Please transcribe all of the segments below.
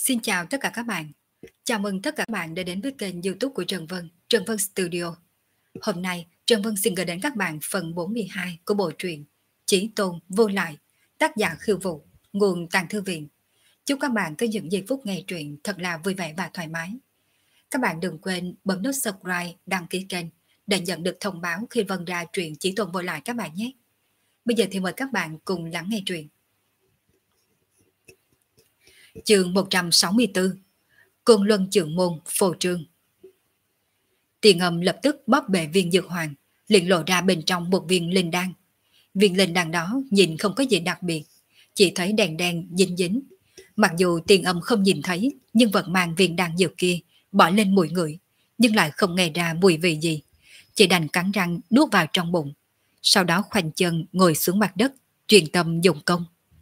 Xin chào tất cả các bạn. Chào mừng tất cả các bạn đã đến với kênh YouTube của Trần Vân, Trần Vân Studio. Hôm nay, Trần Vân xin gửi đến các bạn phần 42 của bộ truyện Chí Tôn Vô Lại, tác giả Khiêu Vũ, nguồn Tàng Thư Viện. Chúc các bạn có những giây phút nghe truyện thật là vui vẻ và thoải mái. Các bạn đừng quên bấm nút subscribe, đăng ký kênh để nhận được thông báo khi Vân ra truyện Chí Tôn Vô Lại các bạn nhé. Bây giờ thì mời các bạn cùng lắng nghe truyện. Chương 164, Côn Luân Chưởng Môn phô trương. Tiền Âm lập tức bóp bể viên dược hoàng, liền lộ ra bên trong một viên linh đan. Viên linh đan đó nhìn không có gì đặc biệt, chỉ thấy đèn đen dính dính. Mặc dù Tiền Âm không nhìn thấy, nhưng vẫn mang viên đan dược kia bỏ lên mùi ngửi, nhưng lại không nghe ra mùi vị gì, chỉ đành cắn răng nuốt vào trong bụng. Sau đó khoanh chân ngồi xuống mặt đất, chuyên tâm dùng công.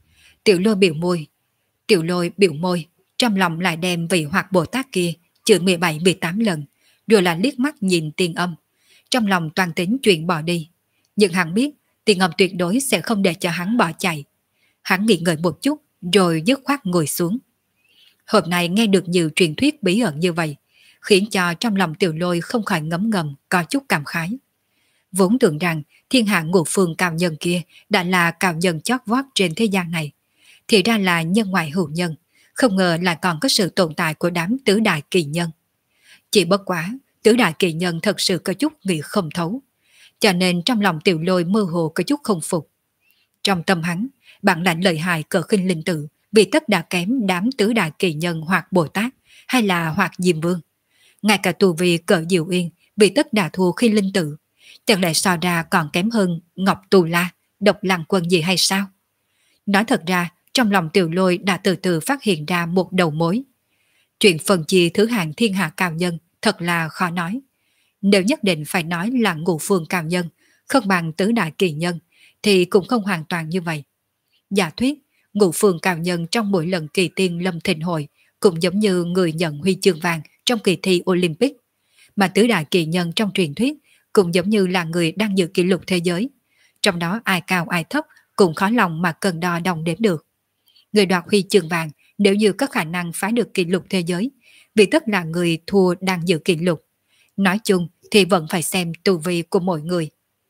Tiểu Lôi biểu môi, trong lòng lại đem vị Hoạt Bồ Tát kia chửi 17-18 lần, rồi là liếc mắt nhìn Tiền Âm. Trong lòng toàn tính chuyện bỏ đi, nhưng hắn biết Tiền Âm tuyệt đối sẽ không để cho hắn bỏ chạy. Hắn nghỉ ngơi một chút, rồi dứt khoát ngồi xuống. Hôm nay nghe được nhiều truyền thuyết bí ẩn như vậy, khiến cho trong lòng Tiểu Lôi không khỏi ngấm ngầm, có chút cảm khái. Vốn tưởng rằng thiên hạ ngũ phương cao nhân kia đã là cao nhân chót vót trên thế gian này, thì ra là nhân ngoại hữu nhân, không ngờ lại còn có sự tồn tại của đám tứ đại kỳ nhân. Chỉ bất quá, tứ đại kỳ nhân thật sự có chút nghĩ không thấu, cho nên trong lòng Tiểu Lôi mơ hồ có chút không phục. Trong tâm hắn, bản lãnh lợi hại cỡ Khinh Linh Tự vì tất đã kém đám tứ đại kỳ nhân hoặc Bồ Tát hay là hoặc Diêm Vương. Ngay cả tu vi cỡ Diệu Yên vì tất đã thua Khinh Linh Tự, chẳng lẽ so ra còn kém hơn Ngọc Tù La, Độc Lăng Quân gì hay sao? Nói thật ra, trong lòng Tiểu Lôi đã từ từ phát hiện ra một đầu mối. Chuyện phân chia thứ hạng thiên hạ cao nhân thật là khó nói. Nếu nhất định phải nói là ngũ phương cao nhân, không bằng tứ đại kỳ nhân, thì cũng không hoàn toàn như vậy. Giả thuyết, ngũ phương cao nhân trong mỗi lần kỳ tiên lâm thịnh hội cũng giống như người nhận huy chương vàng trong kỳ thi Olympic, mà tứ đại kỳ nhân trong truyền thuyết cũng giống như là người đang giữ kỷ lục thế giới. Trong đó ai cao ai thấp cũng khó lòng mà cân đo đong đếm được. Người đoạt huy chương vàng nếu như có khả năng phá được kỷ lục thế giới, vì tất là người thua đang giữ kỷ lục. Nói chung thì vẫn phải xem tu vi của mỗi người.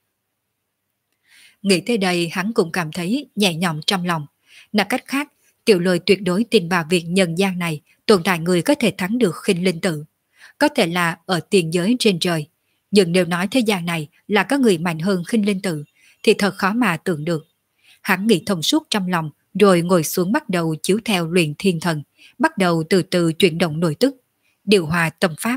Nghĩ tới đây hắn cũng cảm thấy nhẹ nhõm trong lòng. Nói cách khác, Tiểu Lôi tuyệt đối tin vào việc nhân gian này tồn tại người có thể thắng được Khinh Linh Tự. Có thể là ở tiền giới trên trời. Nhưng nếu nói thế gian này là có người mạnh hơn Khinh Linh Tự, thì thật khó mà tưởng được. Hắn nghĩ thông suốt trong lòng, rồi ngồi xuống bắt đầu chiếu theo luyện thiên thần, bắt đầu từ từ chuyển động nội tức, điều hòa tâm pháp.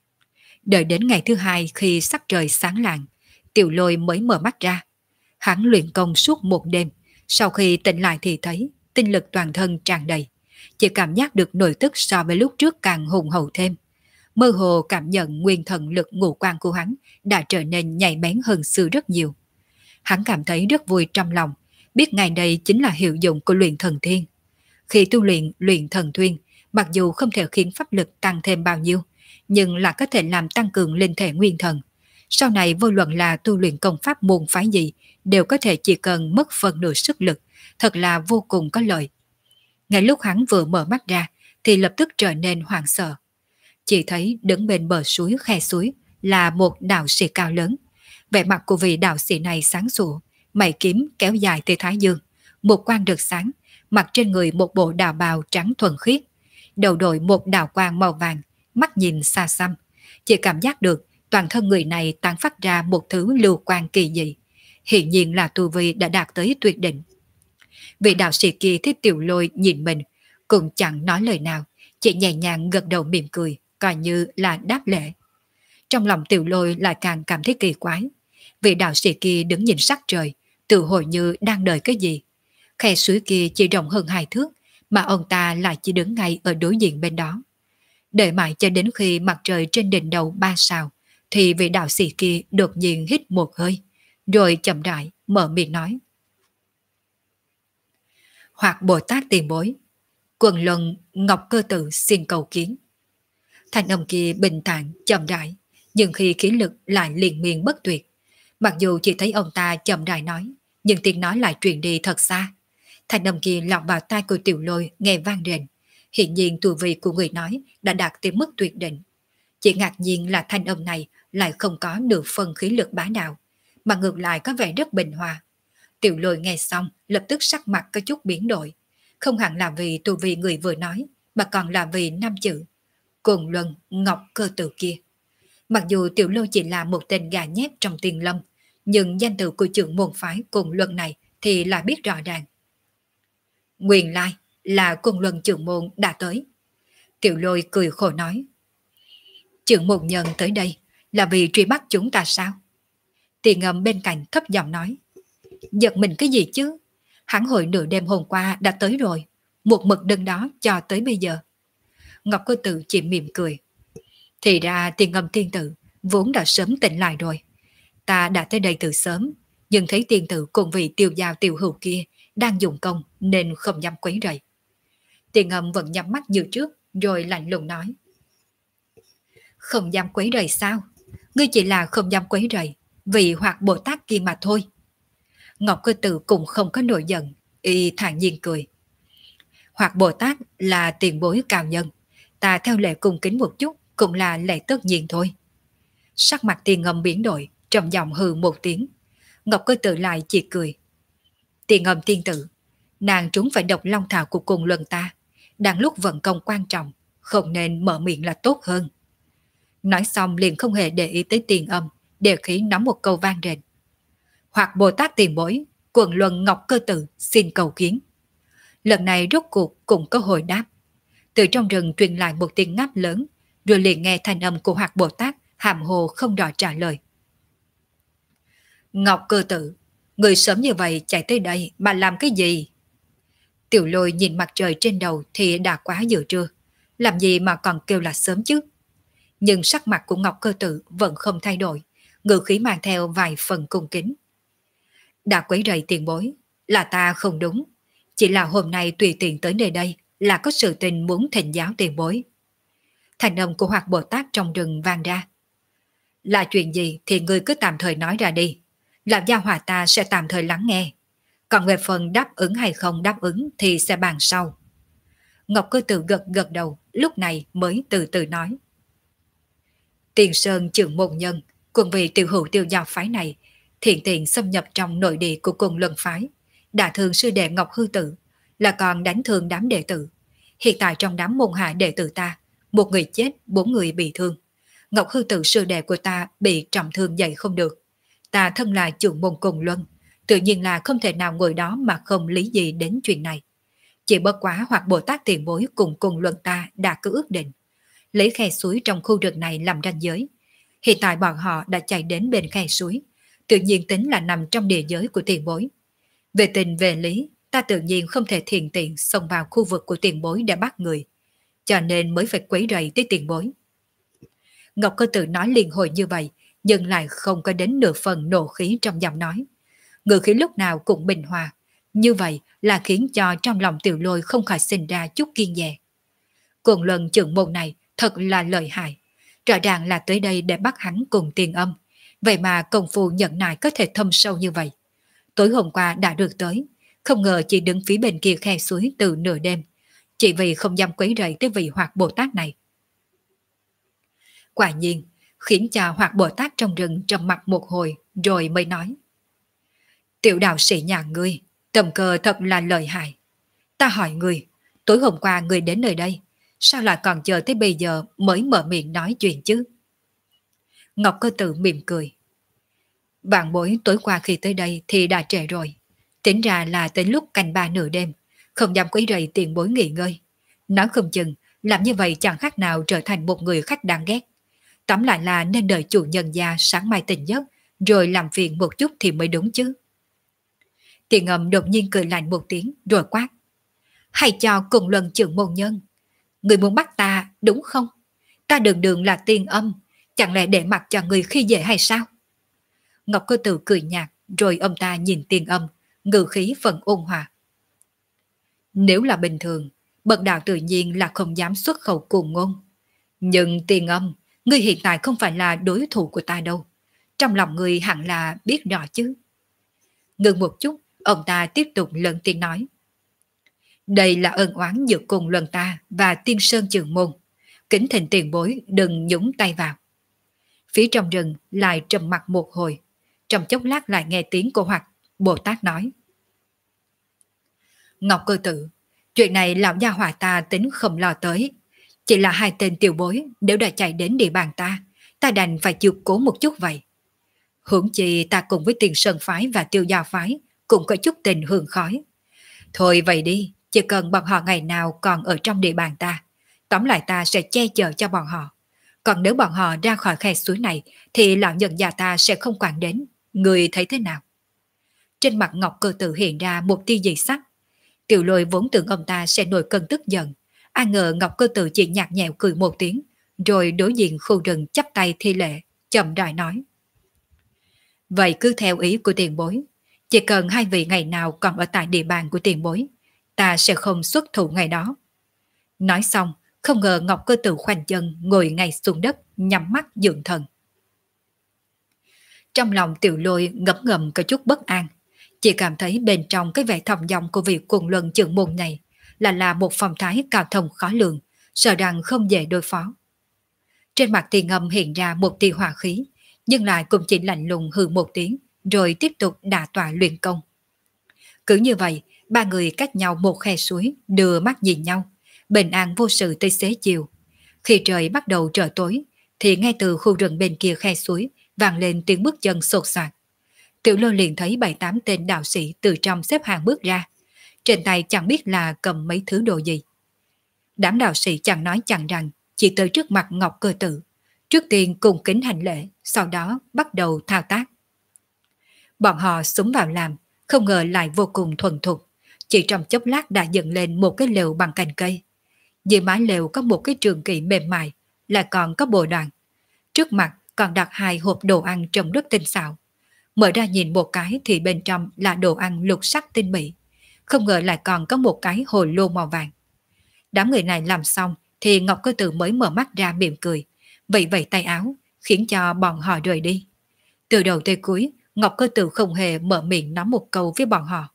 Đợi đến ngày thứ hai khi sắc trời sáng lạng, Tiểu Lôi mới mở mắt ra. Hắn luyện công suốt một đêm, sau khi tỉnh lại thì thấy tinh lực toàn thân tràn đầy, chỉ cảm giác được nội tức so với lúc trước càng hùng hậu thêm. Mơ hồ cảm nhận nguyên thần lực ngũ quan của hắn đã trở nên nhạy bén hơn xưa rất nhiều. Hắn cảm thấy rất vui trong lòng, biết ngày đây chính là hiệu dụng của luyện thần thiên. Khi tu luyện thần thuyên, mặc dù không thể khiến pháp lực tăng thêm bao nhiêu, nhưng là có thể làm tăng cường linh thể nguyên thần. Sau này vô luận là tu luyện công pháp môn phái gì, đều có thể chỉ cần mất phần nửa sức lực, thật là vô cùng có lợi. Ngay lúc hắn vừa mở mắt ra, thì lập tức trở nên hoảng sợ. Chỉ thấy đứng bên bờ suối khe suối là một đạo sĩ cao lớn. Vẻ mặt của vị đạo sĩ này sáng sủa, mày kiếm kéo dài tới thái dương, một quan rực sáng, mặc trên người một bộ đạo bào trắng thuần khiết, đầu đội một đạo quang màu vàng, mắt nhìn xa xăm, chỉ cảm giác được toàn thân người này tán phát ra một thứ lưu quang kỳ dị, hiển nhiên là tu vi đã đạt tới tuyệt đỉnh. Vị đạo sĩ kia thấy Tiểu Lôi nhìn mình, cũng chẳng nói lời nào, chỉ nhẹ nhàng gật đầu mỉm cười, coi như là đáp lễ. Trong lòng Tiểu Lôi lại càng cảm thấy kỳ quái. Vị đạo sĩ kia đứng nhìn sắc trời, tự hồi như đang đợi cái gì. Khe suối kia chỉ rộng hơn 2 thước, mà ông ta lại chỉ đứng ngay ở đối diện bên đó. Đợi mãi cho đến khi mặt trời trên đỉnh đầu 3 sao, thì vị đạo sĩ kia đột nhiên hít một hơi, rồi chậm rãi mở miệng nói: Hoặc Bồ Tát tiền bối, Quần Luân Ngọc Cơ Tự xin cầu kiến. Thanh âm kia bình thản chậm rãi, nhưng khi khí lực lại liên miên bất tuyệt. Mặc dù chỉ thấy ông ta chậm rãi nói, nhưng tiếng nói lại truyền đi thật xa. Thanh âm kia lọt vào tai của Tiểu Lôi nghe vang rền, Hiện nhiên tu vi của người nói đã đạt tới mức tuyệt định. Chỉ ngạc nhiên là thanh âm này lại không có nửa phần khí lực bá đạo, mà ngược lại có vẻ rất bình hòa. Tiểu Lôi nghe xong lập tức sắc mặt có chút biến đổi, không hẳn là vì tu vi người vừa nói, mà còn là vì năm chữ Cồn Luân Ngọc Cơ Tự kia. Mặc dù Tiểu Lôi chỉ là một tên gà nhép trong Tiền Lâm, nhưng danh tự của trưởng môn phái Cồn Luân này thì là biết rõ ràng. Nguyên lai là Cồn Luân trưởng môn đã tới. Tiểu Lôi cười khổ nói. Trưởng môn nhân tới đây là vì truy bắt chúng ta sao? Tiền Ngầm bên cạnh thấp giọng nói. Giật mình cái gì chứ? Hắn hồi nửa đêm hôm qua đã tới rồi, một mực đơn đó cho tới bây giờ. Ngọc Cơ Tự chỉ mỉm cười. Thì ra Tiền Ngầm tiên tử vốn đã sớm tỉnh lại rồi. Ta đã tới đây từ sớm, nhưng thấy tiên tử cùng vị tiêu giao tiểu hữu kia đang dùng công nên không dám quấy rầy. Tiền Ngầm vẫn nhắm mắt như trước, rồi lạnh lùng nói. Không dám quấy rầy sao? Ngươi chỉ là không dám quấy rầy vì Hoạt Bồ Tát kia mà thôi. Ngọc Cơ Tự cũng không có nổi giận, y thản nhiên cười. Hoạt Bồ Tát là tiền bối cao nhân, ta theo lệ cung kính một chút cũng là lệ tất nhiên thôi. Sắc mặt Tiền Ngầm biến đổi, trầm giọng hừ một tiếng. Ngọc Cơ Tự lại chỉ cười. Tiền Ngầm tiên tử, nàng trúng phải độc long thảo của cùng luân ta, đang lúc vận công quan trọng, không nên mở miệng là tốt hơn. Nói xong liền không hề để ý tới Tiền Âm, để khí nói một câu vang rền. Hoặc Bồ Tát tiền bối, quần luân Ngọc Cơ Tự xin cầu kiến. Lần này rốt cuộc cũng có hồi đáp. Từ trong rừng truyền lại một tiếng ngáp lớn, rồi liền nghe thanh âm của Hoạt Bồ Tát hàm hồ không đòi trả lời. Ngọc Cơ Tự, người sớm như vậy chạy tới đây mà làm cái gì? Tiểu Lôi nhìn mặt trời trên đầu thì đã quá giờ trưa, làm gì mà còn kêu là sớm chứ? Nhưng sắc mặt của Ngọc Cơ Tự vẫn không thay đổi, ngữ khí mang theo vài phần cung kính. Đã quấy rầy tiền bối, là ta không đúng, chỉ là hôm nay tùy tiện tới nơi đây là có sự tình muốn thỉnh giáo tiền bối. Thành âm của Hoạt Bồ Tát trong rừng vang ra. Là chuyện gì thì ngươi cứ tạm thời nói ra đi, làm gia hòa ta sẽ tạm thời lắng nghe. Còn về phần đáp ứng hay không đáp ứng thì sẽ bàn sau. Ngọc Cơ Tự gật gật đầu, lúc này mới từ từ nói. Tiền Sơn trưởng môn nhân, cùng vị tiểu hữu tiêu giao phái này, thiện tiện xâm nhập trong nội địa của cùng luân phái, đả thương sư đệ Ngọc Hư Tử, là còn đánh thương đám đệ tử. Hiện tại trong đám môn hạ đệ tử ta, một người chết, 4 người bị thương. Ngọc Hư Tử sư đệ của ta bị trọng thương dậy không được. Ta thân là trưởng môn cùng luân, tự nhiên là không thể nào ngồi đó mà không lý gì đến chuyện này. Chỉ bất quá Hoặc Bồ Tát tiền bối cùng luân ta đã cứ ước định, lấy khe suối trong khu rừng này làm ranh giới. Hiện tại bọn họ đã chạy đến bên khe suối, tự nhiên tính là nằm trong địa giới của tiền bối. Về tình về lý, ta tự nhiên không thể thiện tiện xông vào khu vực của tiền bối để bắt người, cho nên mới phải quấy rầy tới tiền bối. Ngọc Cơ Tự nói liên hồi như vậy, nhưng lại không có đến nửa phần nộ khí trong giọng nói. Ngữ khí lúc nào cũng bình hòa, như vậy là khiến cho trong lòng Tiểu Lôi không khỏi sinh ra chút kiêng dè. Cùng lần trưởng môn này thật là lợi hại, rõ ràng là tới đây để bắt hắn cùng Tiền Âm, vậy mà công phu nhận nại có thể thâm sâu như vậy. Tối hôm qua đã được tới, không ngờ chỉ đứng phía bên kia khe suối từ nửa đêm, chỉ vì không dám quấy rầy tới vị Hoạt Bồ Tát này. Quả nhiên, khiến cho Hoạt Bồ Tát trong rừng trầm mặt một hồi rồi mới nói. Tiểu đạo sĩ nhà ngươi, tầm cơ thật là lợi hại. Ta hỏi ngươi, tối hôm qua ngươi đến nơi đây, sao lại còn chờ tới bây giờ mới mở miệng nói chuyện chứ? Ngọc Cơ Tự mỉm cười. Vạn bối tối qua khi tới đây thì đã trễ rồi. Tính ra là tới lúc canh ba nửa đêm, không dám quấy rầy tiền bối nghỉ ngơi. Nói không chừng, làm như vậy chẳng khác nào trở thành một người khách đáng ghét. Tóm lại là nên đợi chủ nhân gia sáng mai tỉnh giấc, rồi làm phiền một chút thì mới đúng chứ. Tiền Âm đột nhiên cười lạnh một tiếng rồi quát. Hay cho cùng luân trưởng môn nhân. Người muốn bắt ta đúng không? Ta đường đường là Tiền Âm, chẳng lẽ để mặc cho người khi dễ hay sao? Ngọc Cơ Tự cười nhạt, rồi ông ta nhìn Tiền Âm, ngữ khí phần ôn hòa. Nếu là bình thường, bậc đạo tự nhiên là không dám xuất khẩu cuồng ngôn. Nhưng Tiền Âm, ngươi hiện tại không phải là đối thủ của ta đâu. Trong lòng ngươi hẳn là biết rõ chứ. Ngừng một chút, ông ta tiếp tục lớn tiếng nói. Đây là ân oán giữa cùng luận ta và Tiên Sơn Trường Môn. Kính thỉnh tiền bối đừng nhúng tay vào. Phía trong rừng lại trầm mặc một hồi. Trong chốc lát lại nghe tiếng của Hoặc Bồ Tát nói: Ngọc Cơ Tự, chuyện này lão gia hỏa ta tính không lo tới. Chỉ là hai tên tiểu bối nếu đã chạy đến địa bàn ta đành phải chịu cố một chút vậy. Huống chi ta cùng với Tiền Sơn Phái và Tiêu Gia Phái cũng có chút tình hương khói. Thôi vậy đi, chỉ cần bọn họ ngày nào còn ở trong địa bàn ta, tóm lại ta sẽ che chở cho bọn họ. Còn nếu bọn họ ra khỏi khe suối này thì lão nhân già ta sẽ không quản đến. Người thấy thế nào? Trên mặt Ngọc Cơ Tự hiện ra một tia dị sắc. Tiểu Lôi vốn tưởng ông ta sẽ nổi cơn tức giận, ai ngờ Ngọc Cơ Tự chỉ nhạt nhẽo cười một tiếng, rồi đối diện khu rừng chắp tay thi lễ, chậm rãi nói: Vậy cứ theo ý của tiền bối, chỉ cần hai vị ngày nào còn ở tại địa bàn của tiền bối, ta sẽ không xuất thủ ngày đó. Nói xong, không ngờ Ngọc Cơ Tự khoanh chân ngồi ngay xuống đất, nhắm mắt dưỡng thần. Trong lòng Tiểu Lôi ngấm ngầm có chút bất an, chỉ cảm thấy bên trong cái vẻ thòng dòng của vị Quần Luân trưởng môn này là một phong thái cao thông khó lường, sợ rằng không dễ đối phó. Trên mặt Tiền Ngâm hiện ra một tia hỏa khí, nhưng lại cũng chỉ lạnh lùng hừ một tiếng, rồi tiếp tục đả tọa luyện công. Cứ như vậy, ba người cách nhau một khe suối, đưa mắt nhìn nhau, bình an vô sự tới xế chiều. Khi trời bắt đầu trở tối, thì ngay từ khu rừng bên kia khe suối vang lên tiếng bước chân sột soạt. Tiểu Lôi liền thấy 7-8 tên đạo sĩ từ trong xếp hàng bước ra, trên tay chẳng biết là cầm mấy thứ đồ gì. Đám đạo sĩ chẳng nói chẳng rằng, chỉ tới trước mặt Ngọc Cơ Tự, trước tiên cùng kính hành lễ, sau đó bắt đầu thao tác. Bọn họ xúm vào làm, không ngờ lại vô cùng thuần thục, chỉ trong chốc lát đã dựng lên một cái lều bằng cành cây. Dưới mái lều có một cái trường kỷ mềm mại, lại còn có bồ đoàn. Trước mặt còn đặt hai hộp đồ ăn trông rất tinh xảo. Mở ra nhìn một cái thì bên trong là đồ ăn lục sắc tinh mỹ, không ngờ lại còn có một cái hồ lô màu vàng. Đám người này làm xong thì Ngọc Cơ Tự mới mở mắt ra mỉm cười, vẫy vẫy tay áo, khiến cho bọn họ rời đi. Từ đầu tới cuối, Ngọc Cơ Tự không hề mở miệng nói một câu với bọn họ.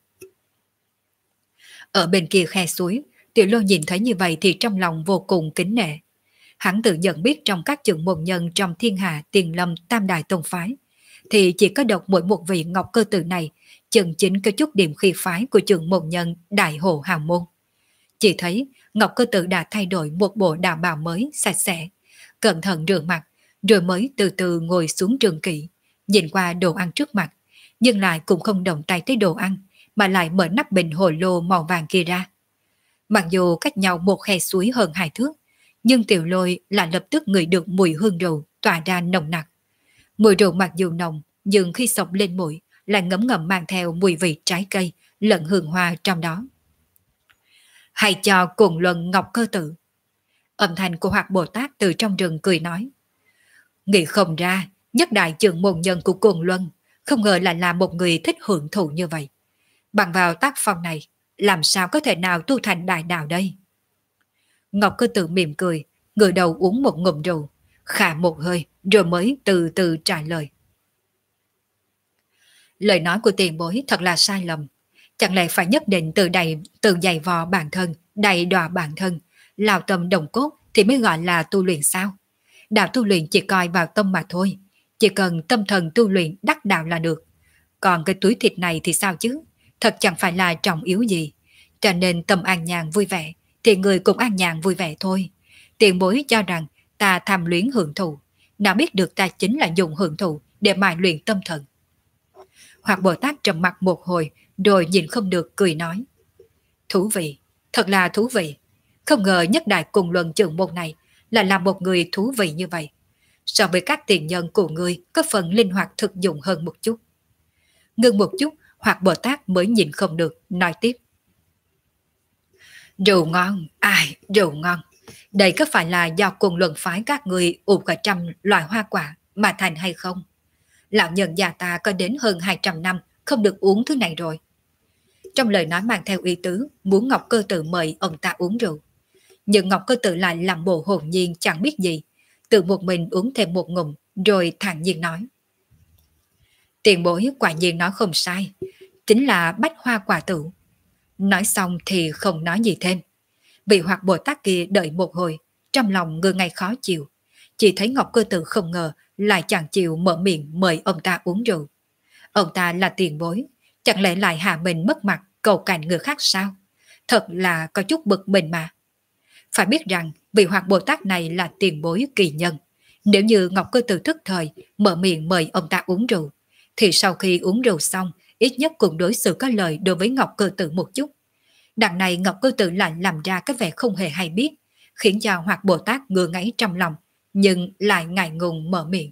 Ở bên kia khe suối, Tiểu Lôi nhìn thấy như vậy thì trong lòng vô cùng kính nể. Hắn tự nhận biết trong các trưởng môn nhân trong thiên hạ Tiền Lâm Tam Đại Tông Phái, thì chỉ có độc mỗi một vị Ngọc Cơ Tự này chân chính có chút điểm khí phái của trưởng môn nhân Đại Hồ Hào Môn. Chỉ thấy Ngọc Cơ Tự đã thay đổi một bộ đạo bào mới sạch sẽ, cẩn thận rửa mặt, rồi mới từ từ ngồi xuống trường kỷ, nhìn qua đồ ăn trước mặt, nhưng lại cũng không động tay tới đồ ăn, mà lại mở nắp bình hồ lô màu vàng kia ra. Mặc dù cách nhau một khe suối hơn 2 thước, nhưng Tiểu Lôi là lập tức ngửi được mùi hương rượu tỏa ra nồng nặc. Mùi rượu mặc dù nồng, nhưng khi xộc lên mũi lại ngấm ngầm mang theo mùi vị trái cây lẫn hương hoa trong đó. Hãy cho Cuồng Luân Ngọc Cơ Tự. Âm thanh của Hoạt Bồ Tát từ trong rừng cười nói: Nghĩ không ra, nhất đại trưởng môn nhân của Cuồng Luân không ngờ lại là một người thích hưởng thụ như vậy. Bằng vào tác phong này, làm sao có thể nào tu thành đại đạo đây? Ngọc Cơ Tự mỉm cười, ngửa đầu uống một ngụm rượu, khả một hơi rồi mới từ từ trả lời. Lời nói của tiền bối thật là sai lầm. Chẳng lẽ phải nhất định từ dày vò bản thân, đầy đọa bản thân, lao tâm đồng cốt thì mới gọi là tu luyện sao? Đạo tu luyện chỉ coi vào tâm mà thôi, chỉ cần tâm thần tu luyện đắc đạo là được. Còn cái túi thịt này thì sao chứ? Thật chẳng phải là trọng yếu gì. Cho nên tâm an nhàn vui vẻ thì người cũng an nhàn vui vẻ thôi. Tiền bối cho rằng ta tham luyến hưởng thụ, nào biết được ta chính là dùng hưởng thụ để mài luyện tâm thần. Hoặc Bồ Tát trầm mặt một hồi, rồi nhìn không được cười nói: Thú vị, thật là thú vị. Không ngờ nhất đại cùng luận trưởng môn này là một người thú vị như vậy. So với các tiền nhân của ngươi có phần linh hoạt thực dụng hơn một chút. Ngưng một chút, Hoặc Bồ Tát mới nhìn không được, nói tiếp: Rượu ngon, ai, rượu ngon. Đây có phải là do cùng luận phái các người ủ cả trăm loại hoa quả mà thành hay không? Lão nhân già ta có đến hơn 200 năm không được uống thứ này rồi. Trong lời nói mang theo ý tứ muốn Ngọc Cơ Tự mời ông ta uống rượu. Nhưng Ngọc Cơ Tự lại làm bộ hồn nhiên chẳng biết gì, tự một mình uống thêm một ngụm rồi thản nhiên nói: Tiền bối quả nhiên nói không sai, chính là bách hoa quả tửu. Nói xong thì không nói gì thêm. Vị Hoạt Bồ Tát kia đợi một hồi, trong lòng ngơ ngay khó chịu. Chỉ thấy Ngọc Cơ Tử không ngờ lại chẳng chịu mở miệng mời ông ta uống rượu. Ông ta là tiền bối, chẳng lẽ lại hạ mình mất mặt cầu cạnh người khác sao? Thật là có chút bực mình mà. Phải biết rằng vị Hoạt Bồ Tát này là tiền bối kỳ nhân. Nếu như Ngọc Cơ Tử thức thời mở miệng mời ông ta uống rượu, thì sau khi uống rượu xong, ít nhất cũng đối xử có lời đối với Ngọc Cơ Tử một chút. Đằng này Ngọc Cơ Tử lại làm ra cái vẻ không hề hay biết, khiến cho Hoạt Bồ Tát ngứa ngáy trong lòng, nhưng lại ngại ngùng mở miệng.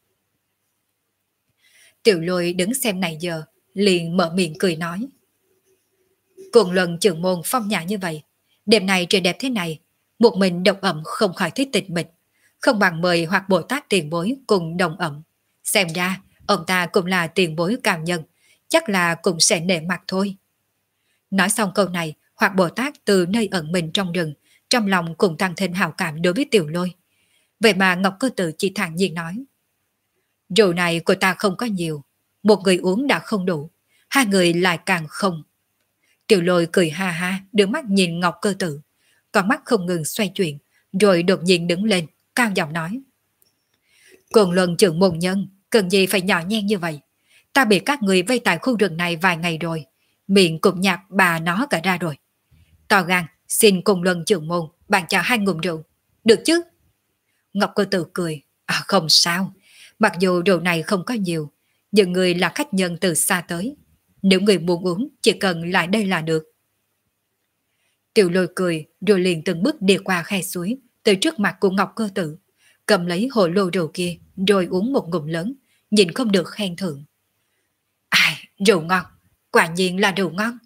Tiểu Lôi đứng xem này giờ, liền mở miệng cười nói. Cùng luận trưởng môn phong nhã như vậy, đêm này trời đẹp thế này, một mình độc ẩm không khỏi thích tịch mịch, không bằng mời Hoạt Bồ Tát tiền bối cùng đồng ẩm. Xem ra, ông ta cũng là tiền bối cao nhân, chắc là cũng sẽ nể mặt thôi. Nói xong câu này, Hoạt Bồ Tát từ nơi ẩn mình trong rừng, trong lòng cũng tăng thêm hào cảm đối với Tiểu Lôi. Vậy mà Ngọc Cơ Tử chỉ thản nhiên nói. Rượu này của ta không có nhiều, một người uống đã không đủ, hai người lại càng không. Tiểu Lôi cười ha ha, đưa mắt nhìn Ngọc Cơ Tử, con mắt không ngừng xoay chuyển, rồi đột nhiên đứng lên, cao giọng nói. Cường luận trưởng môn nhân, cần gì phải nhỏ nhen như vậy? Ta bị các người vây tại khu rừng này vài ngày rồi, miệng cũng nhạt bà nó cả ra rồi. To gan, xin cùng luận trưởng môn, bạn cho 2 ngụm rượu. Được chứ? Ngọc Cơ Tử cười. À không sao, mặc dù rượu này không có nhiều, nhưng người là khách nhân từ xa tới. Nếu người muốn uống, chỉ cần lại đây là được. Tiểu Lôi cười, rồi liền từng bước đi qua khe suối, tới trước mặt của Ngọc Cơ Tử, cầm lấy hồ lô rượu kia, rồi uống một ngụm lớn, nhìn không được khen thưởng. Ai, rượu ngon, quả nhiên là rượu ngon.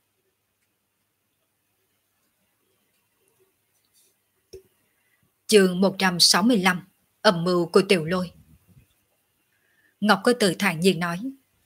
Chương 165, âm mưu của Tiểu Lôi. Ngọc Cơ Tử thản nhiên nói.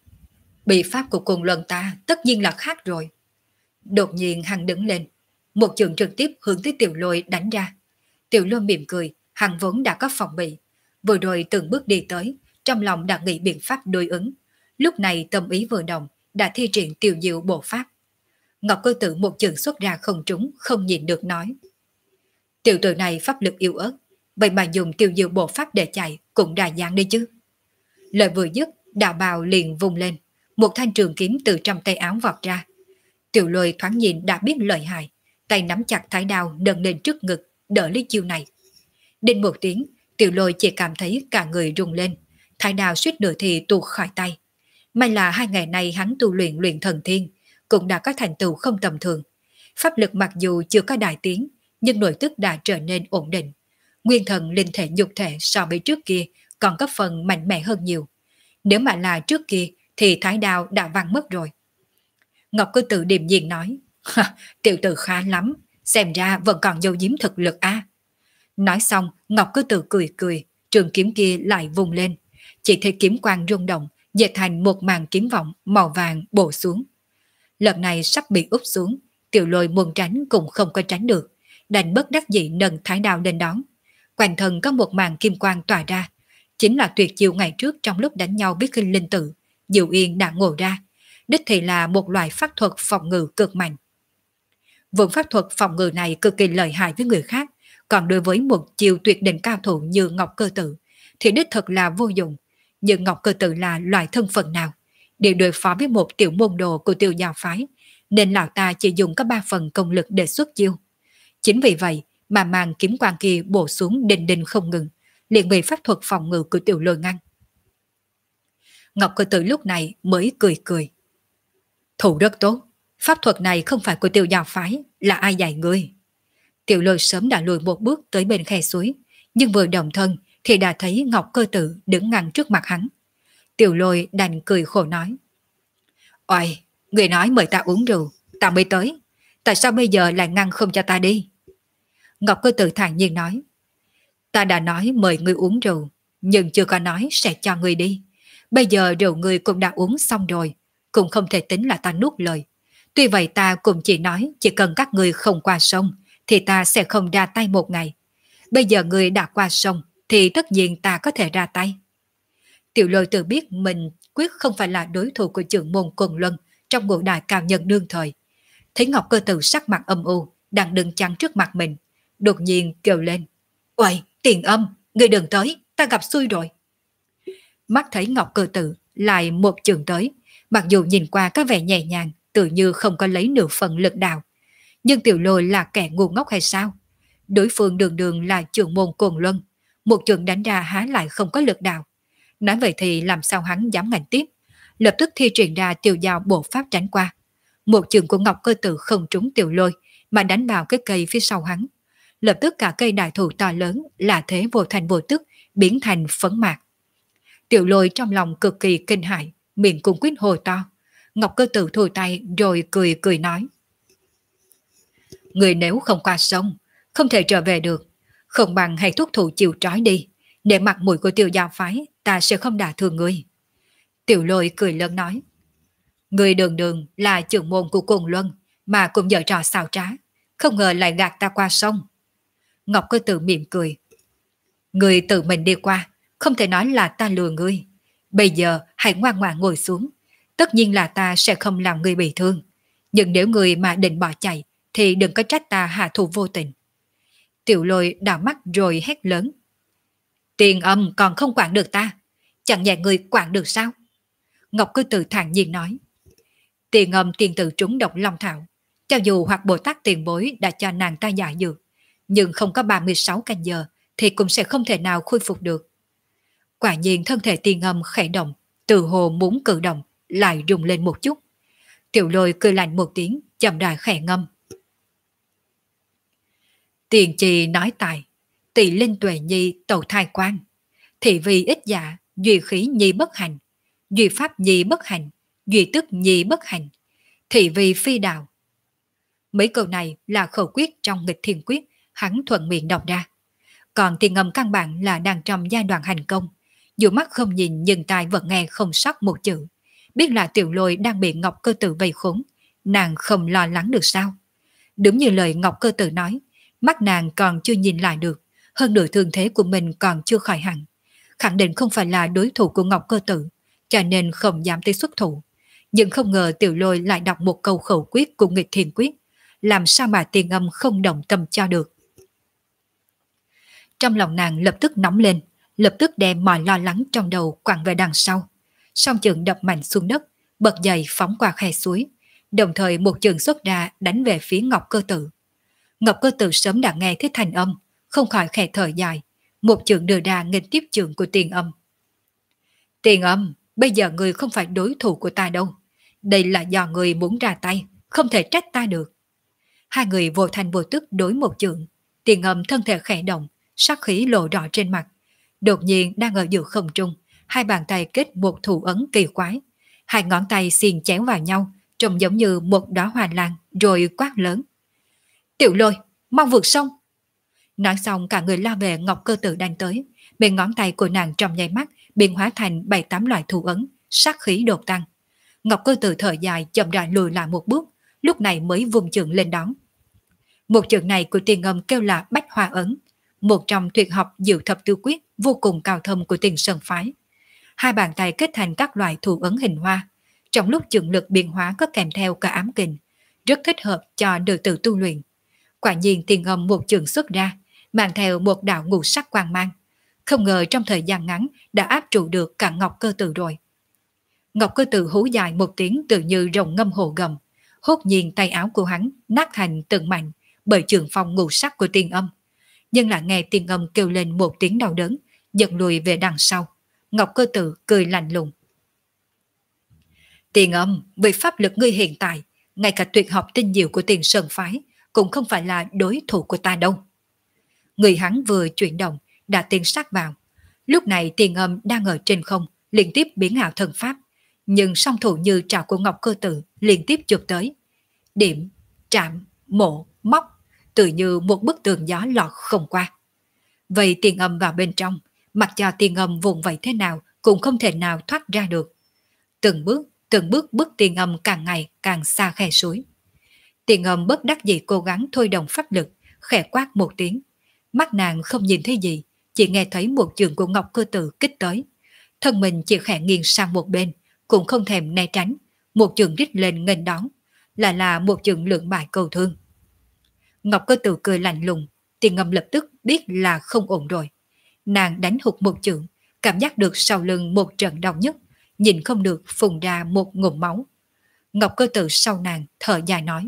Bị pháp của cùng lần ta tất nhiên là khác rồi. Đột nhiên hắn đứng lên, một trường trực tiếp hướng tới Tiểu Lôi đánh ra. Tiểu Lôi mỉm cười, hắn vốn đã có phòng bị, vừa rồi từng bước đi tới, trong lòng đã nghĩ biện pháp đối ứng. Lúc này tâm ý vừa động, đã thi triển Tiểu Diệu bộ pháp. Ngọc Cơ Tử một trường xuất ra không trúng, không nhìn được nói. Tiểu tử này pháp lực yếu ớt, vậy mà dùng Tiểu Diệu bộ pháp để chạy cũng đà dáng đi chứ. Lời vừa dứt, đạo bào liền vung lên, một thanh trường kiếm từ trong tay áo vọt ra. Tiểu Lôi thoáng nhìn đã biết lợi hại, tay nắm chặt thái đao nâng lên trước ngực, đỡ lấy chiêu này. Đinh một tiếng, Tiểu Lôi chỉ cảm thấy cả người rung lên, thái đao suýt nữa thì tuột khỏi tay. May là 2 ngày nay hắn tu luyện luyện thần thiên, cũng đã có thành tựu không tầm thường. Pháp lực mặc dù chưa có đại tiến, nhưng nội tức đã trở nên ổn định. Nguyên thần linh thể nhục thể so với trước kia còn có phần mạnh mẽ hơn nhiều. Nếu mà là trước kia thì thái đao đã văng mất rồi. Ngọc Cơ Tử điềm nhiên nói. Tiểu tử khá lắm, xem ra vẫn còn dấu giếm thực lực a. Nói xong, Ngọc Cơ Tử cười cười, trường kiếm kia lại vùng lên. Chỉ thấy kiếm quang rung động, dệt thành một màn kiếm vọng màu vàng bổ xuống. Lần này sắp bị úp xuống, Tiểu Lôi muốn tránh cũng không có tránh được, đành bất đắc dĩ nâng thái đao lên đón. Quanh thân có một màn kim quang tỏa ra, chính là tuyệt chiêu ngày trước trong lúc đánh nhau với Khinh Linh Tử, Diệu Yên đã ngộ ra. Đích thì là một loại pháp thuật phòng ngự cực mạnh. Vốn pháp thuật phòng ngự này cực kỳ lợi hại với người khác, còn đối với một chiêu tuyệt đỉnh cao thủ như Ngọc Cơ Tử thì đích thật là vô dụng. Nhưng Ngọc Cơ Tử là loại thân phận nào để đối phó với một tiểu môn đồ của Tiểu giáo phái, nên lão ta chỉ dùng có 3 phần công lực để xuất chiêu. Chính vì vậy mà màn kiếm quang kia bổ xuống đình đình không ngừng, liền bị pháp thuật phòng ngự của Tiểu Lôi ngăn. Ngọc Cơ Tử lúc này mới cười cười. Thủ rất tốt, pháp thuật này không phải của Tiểu giáo phái, là ai dạy ngươi? Tiểu Lôi sớm đã lùi một bước tới bên khe suối, nhưng vừa động thân thì đã thấy Ngọc Cơ Tử đứng ngăn trước mặt hắn. Tiểu Lôi đành cười khổ nói. Ôi, người nói mời ta uống rượu, ta mới tới, tại sao bây giờ lại ngăn không cho ta đi? Ngọc Cơ Tử thản nhiên nói. Ta đã nói mời ngươi uống rượu, nhưng chưa có nói sẽ cho ngươi đi. Bây giờ rượu ngươi cũng đã uống xong rồi, cũng không thể tính là ta nuốt lời. Tuy vậy ta cũng chỉ nói chỉ cần các ngươi không qua sông thì ta sẽ không ra tay một ngày. Bây giờ ngươi đã qua sông thì tất nhiên ta có thể ra tay. Tiểu Lôi tự biết mình quyết không phải là đối thủ của trưởng môn Quần Luân trong ngũ đại cao nhân đương thời. Thấy Ngọc Cơ Tử sắc mặt âm u, đang đứng chắn trước mặt mình, đột nhiên kêu lên: "Uầy, Tiền Âm, ngươi đừng tới, ta gặp xui rồi." Mắt thấy Ngọc Cơ Tử lại một chưởng tới, mặc dù nhìn qua có vẻ nhẹ nhàng, tự như không có lấy nửa phần lực đạo, nhưng Tiểu Lôi là kẻ ngu ngốc hay sao? Đối phương đường đường là trưởng môn Côn Luân, một trường đánh ra há lại không có lực đạo. Nói vậy thì làm sao hắn dám ngạnh tiếp, lập tức thi triển ra Tiêu Dao bộ pháp tránh qua. Một trường của Ngọc Cơ Tử không trúng Tiểu Lôi mà đánh vào cái cây phía sau hắn. Lập tức cả cây đại thụ to lớn là thế vô thành vô tức biến thành phấn mạc. Tiểu Lôi trong lòng cực kỳ kinh hãi, miệng cung quýt hồ to. Ngọc Cơ Tử thùi tay rồi cười cười nói: "Người nếu không qua sông, không thể trở về được, không bằng hãy thúc thủ chịu trói đi, để mặt mũi của Tiêu Giao phái ta sẽ không đả thương người." Tiểu Lôi cười lớn nói: "Người đường đường là trưởng môn của Côn Luân mà cũng giở trò xào trá, không ngờ lại gạt ta qua sông." Ngọc Cơ Tử mỉm cười: "Người tự mình đi qua, không thể nói là ta lừa ngươi. Bây giờ hãy ngoan ngoãn ngồi xuống, tất nhiên là ta sẽ không làm ngươi bị thương. Nhưng nếu người mà định bỏ chạy thì đừng có trách ta hạ thủ vô tình." Tiểu Lôi đảo mắt rồi hét lớn: "Tiền Âm còn không quản được ta, chẳng nhẹ người quản được sao?" Ngọc Cơ Tử thản nhiên nói: "Tiền Âm tiền tử trúng độc long thảo, cho dù hoặc Bồ Tát tiền bối đã cho nàng ta giải dược, nhưng không có 36 canh giờ thì cũng sẽ không thể nào khôi phục được." Quả nhiên thân thể Tiền Âm khẽ động, từ hồ muốn cử động, lại rung lên một chút. Tiểu Lôi cười lạnh một tiếng, chậm rãi khẽ ngâm: "Tiền trì nói tài, tỷ linh tuệ nhi tẩu thai quan, thị vì ít dạ, duy khí nhi bất hành, duy pháp nhi bất hành, duy tức nhi bất hành, thị vì phi đạo." Mấy câu này là khẩu quyết trong nghịch thiên quyết, hắn thuận miệng đọc ra. Còn Tiền Âm căn bản là đang trong giai đoạn hành công, dù mắt không nhìn nhưng tai vẫn nghe không sót một chữ. Biết là Tiểu Lôi đang bị Ngọc Cơ Tử vây khốn, nàng không lo lắng được sao? Đúng như lời Ngọc Cơ Tử nói, mắt nàng còn chưa nhìn lại được, hơn nữa thương thế của mình còn chưa khỏi hẳn. Khẳng định không phải là đối thủ của Ngọc Cơ Tử, cho nên không dám tới xuất thủ. Nhưng không ngờ Tiểu Lôi lại đọc một câu khẩu quyết của nghịch thiên quyết, làm sao mà Tiền Âm không động tâm cho được. Trong lòng nàng lập tức nóng lên, lập tức đem mọi lo lắng trong đầu quẳng về đằng sau. Song chưởng đập mạnh xuống đất, bật dậy phóng qua khe suối, đồng thời một chưởng xuất ra đánh về phía Ngọc Cơ Tử. Ngọc Cơ Tử sớm đã nghe thấy thành âm, không khỏi khẽ thở dài, một chưởng đưa ra nghênh tiếp chưởng của Tiền Âm. "Tiền Âm, bây giờ người không phải đối thủ của ta đâu, đây là do người muốn ra tay, không thể trách ta được." Hai người vô thành vô tức đối một chưởng. Tiền Âm thân thể khẽ động, sát khí lộ rõ trên mặt. Đột nhiên đang ở giữa không trung, hai bàn tay kết một thủ ấn kỳ quái. Hai ngón tay xiên chéo vào nhau, trông giống như một đóa hoa lan, rồi quát lớn: "Tiểu Lôi, mau vượt sông!" Nói xong cả người lao về Ngọc Cơ Tử đang tới. Bên ngón tay của nàng trong nháy mắt biến hóa thành 7-8 loại thủ ấn, sát khí đột tăng. Ngọc Cơ Tử thở dài chậm rãi lùi lại một bước, lúc này mới vùng chưởng lên đón. Một chưởng này của Tiền Âm kêu là Bách Hoa ấn, một trong tuyệt học Diệu Thập Tứ Quyết vô cùng cao thâm của Tiền Sơn phái. Hai bàn tay kết thành các loại thủ ấn hình hoa, trong lúc chưởng lực biến hóa có kèm theo cả ám kình, rất thích hợp cho đệ tử tu luyện. Quả nhiên Tiền Âm một chưởng xuất ra, mang theo một đạo ngũ sắc quang mang, không ngờ trong thời gian ngắn đã áp trụ được cả Ngọc Cơ Tử rồi. Ngọc Cơ Tử hú dài một tiếng tự như rồng ngâm hồ gầm, hốt nhiên tay áo của hắn nát thành từng mảnh bởi trường phong ngũ sắc của Tiền Âm. Nhưng lại nghe Tiền Âm kêu lên một tiếng đau đớn, giật lùi về đằng sau. Ngọc Cơ Tử cười lạnh lùng: "Tiền Âm, với pháp lực ngươi hiện tại, ngay cả tuyệt học tinh diệu của Tiền Sơn phái cũng không phải là đối thủ của ta đâu." Người hắn vừa chuyển động đã tiến sát vào. Lúc này Tiền Âm đang ở trên không, liên tiếp biến ảo thần pháp, nhưng song thủ như trảo của Ngọc Cơ Tử liên tiếp chụp tới. Điểm, chạm, mộ, móc, tự như một bức tường gió lọt không qua. Vậy Tiền Âm vào bên trong, mặc cho Tiền Âm vùng vẫy thế nào cũng không thể nào thoát ra được. Từng bước bước Tiền Âm càng ngày càng xa khe suối. Tiền Âm bất đắc dĩ cố gắng thôi động pháp lực, khẽ quát một tiếng. Mắt nàng không nhìn thấy gì, chỉ nghe thấy một chưởng của Ngọc Cơ Tử kích tới. Thân mình chỉ khẽ nghiêng sang một bên, cũng không thèm né tránh, một chưởng rít lên nghênh đón. lại là một trận lưỡng bại cầu thương. Ngọc Cơ Tự cười lạnh lùng, Tiền Ngâm lập tức biết là không ổn rồi. Nàng đánh hụt một chưởng, cảm giác được sau lưng một trận đau nhức, nhìn không được phun ra một ngụm máu. Ngọc Cơ Tự sau nàng thở dài nói: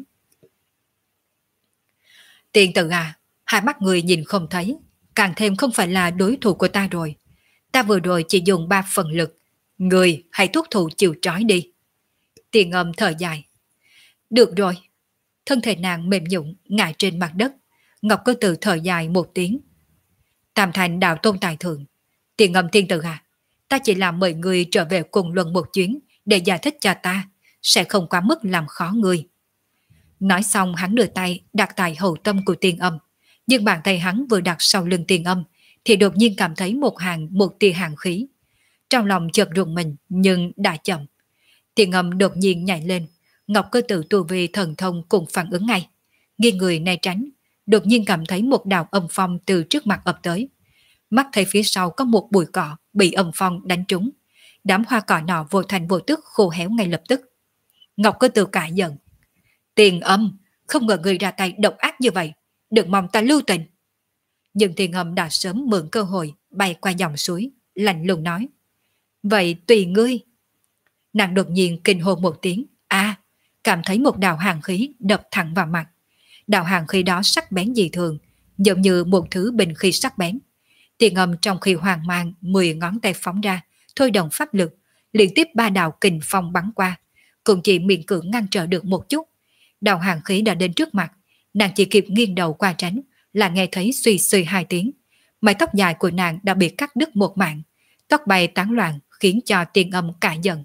Tiền Tự à, hai mắt người nhìn không thấy, càng thêm không phải là đối thủ của ta rồi. Ta vừa rồi chỉ dùng 3 phần lực, người hãy thuốc thủ chịu trói đi. Tiền Ngâm thở dài: Được rồi. Thân thể nàng mềm nhũn ngã trên mặt đất. Ngọc Cơ Tự thở dài một tiếng: Tam Thành đạo tôn tài thượng, Tiền Ngâm tiên tử à, ta chỉ làm mời người trở về cùng luận một chuyến để giải thích cho ta, sẽ không quá mức làm khó người. Nói xong hắn đưa tay đặt tại hậu tâm của Tiền Âm, nhưng bàn tay hắn vừa đặt sau lưng Tiền Âm thì đột nhiên cảm thấy một tia hàn khí. Trong lòng chợt rùng mình nhưng đã chậm. Tiền Âm đột nhiên nhảy lên, Ngọc Cơ Tự tu vi thần thông cùng phản ứng ngay, nghiêng người né tránh, đột nhiên cảm thấy một đạo âm phong từ trước mặt ập tới. Mắt thấy phía sau có một bụi cỏ bị âm phong đánh trúng, đám hoa cỏ nọ vô thành vô tức khô héo ngay lập tức. Ngọc Cơ Tự cả giận: Tiền Âm, không ngờ người ra tay độc ác như vậy, đừng mong ta lưu tình. Nhưng Tiền Âm đã sớm mượn cơ hội bay qua dòng suối, lạnh lùng nói: Vậy tùy ngươi. Nàng đột nhiên kinh hô một tiếng: cảm thấy một đạo hàn khí đập thẳng vào mặt. Đạo hàn khí đó sắc bén dị thường, giống như một thứ bình khí sắc bén. Tiền Âm trong khi hoang mang 10 ngón tay phóng ra, thôi động pháp lực, liên tiếp 3 đạo kình phong bắn qua, cũng chỉ miễn cưỡng ngăn trở được một chút. Đạo hàn khí đã đến trước mặt, nàng chỉ kịp nghiêng đầu qua tránh, là nghe thấy suy suy 2 tiếng. Mái tóc dài của nàng đã bị cắt đứt một mạng, tóc bay tán loạn khiến cho Tiền Âm cả giận.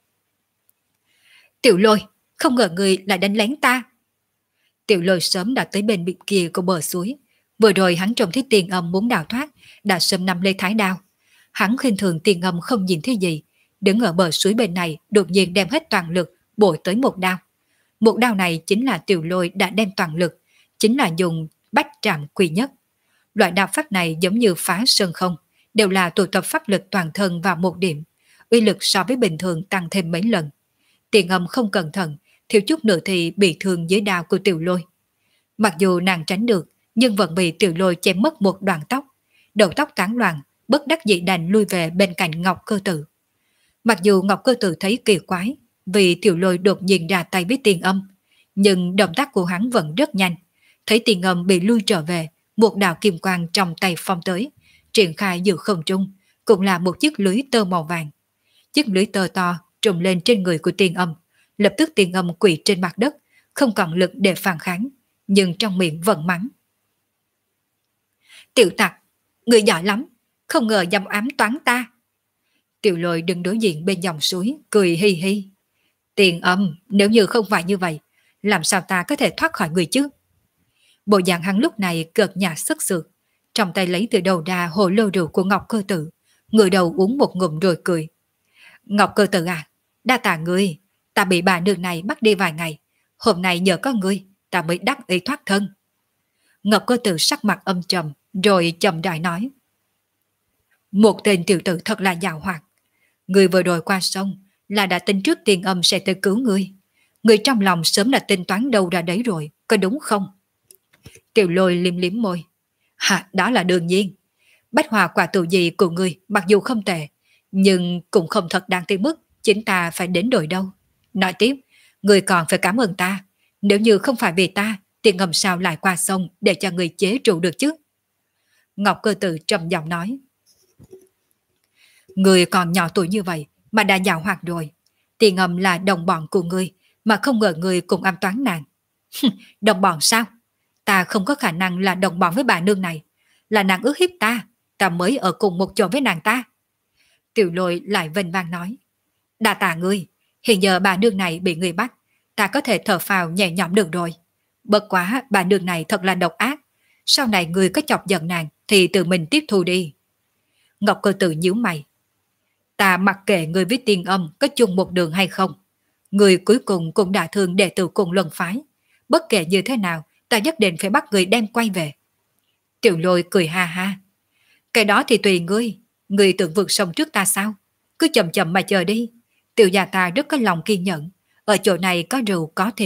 Tiểu Lôi, không ngờ người lại đánh lén ta. Tiểu Lôi sớm đã tới bên kia của bờ suối. Vừa rồi hắn trông thấy Tiền Âm muốn đào thoát, đã sớm nắm lấy thái đao. Hắn khinh thường Tiền Âm không nhìn thấy gì, đứng ở bờ suối bên này đột nhiên đem hết toàn lực bổ tới một đao. Một đao này chính là Tiểu Lôi đã đem toàn lực, chính là dùng bách trảm quy nhất. Loại đao pháp này giống như phá sơn không, đều là tụ tập pháp lực toàn thân vào một điểm, uy lực so với bình thường tăng thêm mấy lần. Tiền Âm không cẩn thận, thiếu chút nữa thì bị thương dưới đao của Tiểu Lôi. Mặc dù nàng tránh được, nhưng vẫn bị Tiểu Lôi chém mất một đoạn tóc, đầu tóc tán loạn, bất đắc dĩ đành lui về bên cạnh Ngọc Cơ Tự. Mặc dù Ngọc Cơ Tự thấy kỳ quái vì Tiểu Lôi đột nhiên ra tay với Tiền Âm, nhưng động tác của hắn vẫn rất nhanh. Thấy Tiền Âm bị lui trở về, một đạo kim quang trong tay phong tới, triển khai giữa không trung, cũng là một chiếc lưới tơ màu vàng. Chiếc lưới tơ to trùm lên trên người của Tiền Âm, lập tức Tiền Âm quỳ trên mặt đất, không còn lực để phản kháng, nhưng trong miệng vẫn mắng: Tiểu tặc, người giỏi lắm, không ngờ dám ám toán ta. Tiểu Lôi đứng đối diện bên dòng suối, cười hi hi: Tiền Âm, nếu như không phải như vậy, làm sao ta có thể thoát khỏi người chứ? Bộ dạng hắn lúc này cợt nhả sức sượt, trong tay lấy từ đầu ra hồ lô rượu của Ngọc Cơ Tự, người đầu uống một ngụm rồi cười: Ngọc Cơ Tự à, đa tạ ngươi, ta bị bà nương này bắt đi vài ngày, hôm nay nhờ có ngươi, ta mới đắc ý thoát thân. Ngọc Cơ Tự sắc mặt âm trầm, rồi chậm rãi nói: Một tên tiểu tử thật là giàu hoạt, người vừa rồi qua sông là đã tính trước Tiền Âm sẽ tới cứu ngươi. Người trong lòng sớm đã tính toán đâu ra đấy rồi, có đúng không? Tiểu Lôi liếm liếm môi: Đó là đương nhiên. Bách hòa quả tù gì của ngươi mặc dù không tệ, nhưng cũng không thật đáng tới mức chính ta phải đến đổi đâu. Nói tiếp, ngươi còn phải cảm ơn ta. Nếu như không phải vì ta, Tiền Âm sao lại qua sông để cho ngươi chế trụ được chứ? Ngọc Cơ Tự trầm giọng nói: Ngươi còn nhỏ tuổi như vậy mà đã giàu hoạt rồi. Tiền Âm là đồng bọn của ngươi, mà không ngờ ngươi cùng ám toán nàng. Đồng bọn sao? Ta không có khả năng là đồng bọn với bà nương này. Là nàng ước hiếp ta, ta mới ở cùng một chỗ với nàng ta. Tiểu Lôi lại vênh vang nói: Đa tạ ngươi, hiện giờ bà nương này bị ngươi bắt, ta có thể thở phào nhẹ nhõm được rồi. Bất quá bà nương này thật là độc ác, sau này ngươi có chọc giận nàng thì tự mình tiếp thu đi. Ngọc Cơ Tự nhíu mày: Ta mặc kệ ngươi với Tiền Âm có chung một đường hay không, ngươi cuối cùng cũng đã thương đệ tử cùng luân phái, bất kể như thế nào ta nhất định phải bắt người đem quay về. Tiểu Lôi cười ha ha: Cái đó thì tùy ngươi, ngươi tưởng vượt sông trước ta sao? Cứ chậm chậm mà chờ đi. Tiểu gia ta rất có lòng kiên nhẫn, ở chỗ này có rượu có thịt,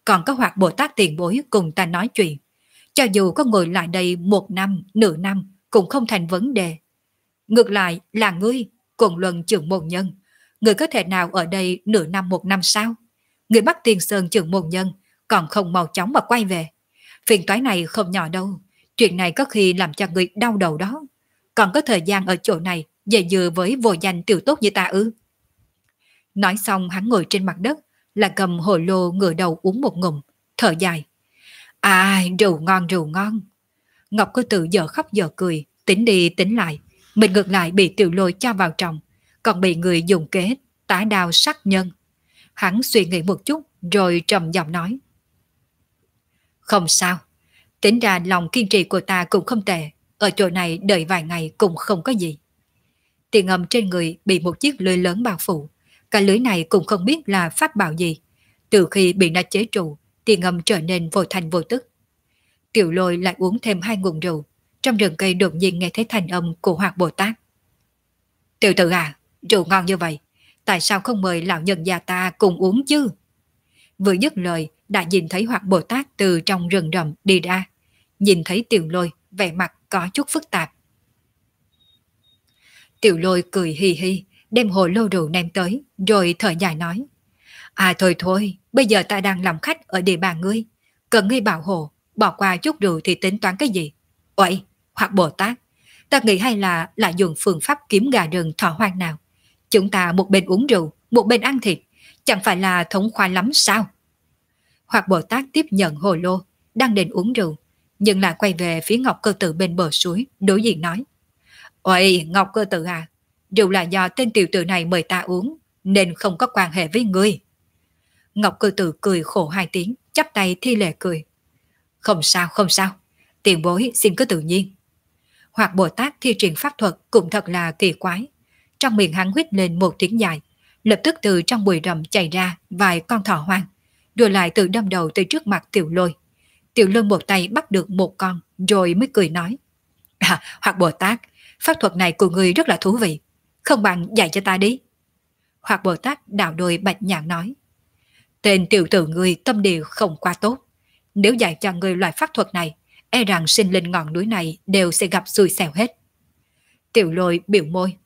còn có Hoạt Bồ Tát tiền bối cùng ta nói chuyện. Cho dù có ngồi lại đây 1 năm, nửa năm cũng không thành vấn đề. Ngược lại là ngươi, cùng luân trưởng môn nhân. Ngươi có thể nào ở đây nửa năm 1 năm sao? Ngươi bắt Tiền Sơn trưởng môn nhân, còn không mau chóng mà quay về. Phiền toái này không nhỏ đâu. Chuyện này có khi làm cho ngươi đau đầu đó. Còn có thời gian ở chỗ này dè dừa với vô danh tiểu tốt như ta ư? Nói xong hắn ngồi trên mặt đất, là cầm hồ lô ngửa đầu uống một ngụm, thở dài. À, rượu ngon rượu ngon. Ngọc Cơ Tự giờ khóc giờ cười, tính đi tính lại. Mình ngược lại bị Tiểu Lôi cho vào trong, còn bị người dùng kế tả đao sát nhân. Hắn suy nghĩ một chút rồi trầm giọng nói. Không sao, tính ra lòng kiên trì của ta cũng không tệ. Ở chỗ này đợi vài ngày cũng không có gì. Tiền Âm trên người bị một chiếc lưới lớn bao phủ. Cả lưới này cũng không biết là pháp bảo gì. Từ khi bị nó chế trụ, Tiền Âm trở nên vô thành vô tức. Tiểu Lôi lại uống thêm 2 ngụm rượu. Trong rừng cây đột nhiên nghe thấy thanh âm của Hoạt Bồ Tát. Tiểu tử à, rượu ngon như vậy, tại sao không mời lão nhân gia ta cùng uống chứ? Vừa dứt lời, đã nhìn thấy Hoạt Bồ Tát từ trong rừng rậm đi ra. Nhìn thấy Tiểu Lôi, vẻ mặt có chút phức tạp. Tiểu Lôi cười hi hi, đem hồ lô rượu ném tới, rồi thở dài nói. À thôi thôi, bây giờ ta đang làm khách ở địa bàn ngươi. Cần ngươi bảo hộ, bỏ qua chút rượu thì tính toán cái gì? Uầy, Hoạt Bồ Tát, ta nghĩ hay là lại dùng phương pháp kiếm gà rừng thỏ hoang nào. Chúng ta một bên uống rượu, một bên ăn thịt, chẳng phải là thống khoái lắm sao? Hoạt Bồ Tát tiếp nhận hồ lô, đang định uống rượu, nhưng lại quay về phía Ngọc Cơ Tự bên bờ suối, đối diện nói. Ôi, Ngọc Cơ Tự à, rượu là do tên tiểu tử này mời ta uống, nên không có quan hệ với ngươi. Ngọc Cơ Tự cười khổ 2 tiếng, chắp tay thi lễ cười. Không sao, không sao, tiền bối xin cứ tự nhiên. Hoạt Bồ Tát thi triển pháp thuật cũng thật là kỳ quái. Trong miệng hắn huýt lên một tiếng dài, lập tức từ trong bụi rậm chạy ra vài con thỏ hoang, rồi lại tự đâm đầu tới trước mặt Tiểu Lôi. Tiểu Lôi một tay bắt được một con, rồi mới cười nói. À, Hoạt Bồ Tát, pháp thuật này của người rất là thú vị, không bằng dạy cho ta đi. Hoạt Bồ Tát đảo đôi bạch nhạn nói. Tên tiểu tử người tâm địa không quá tốt. Nếu dạy cho người loại pháp thuật này, e rằng sinh linh ngọn núi này đều sẽ gặp xui xẻo hết. Tiểu Lôi biểu môi.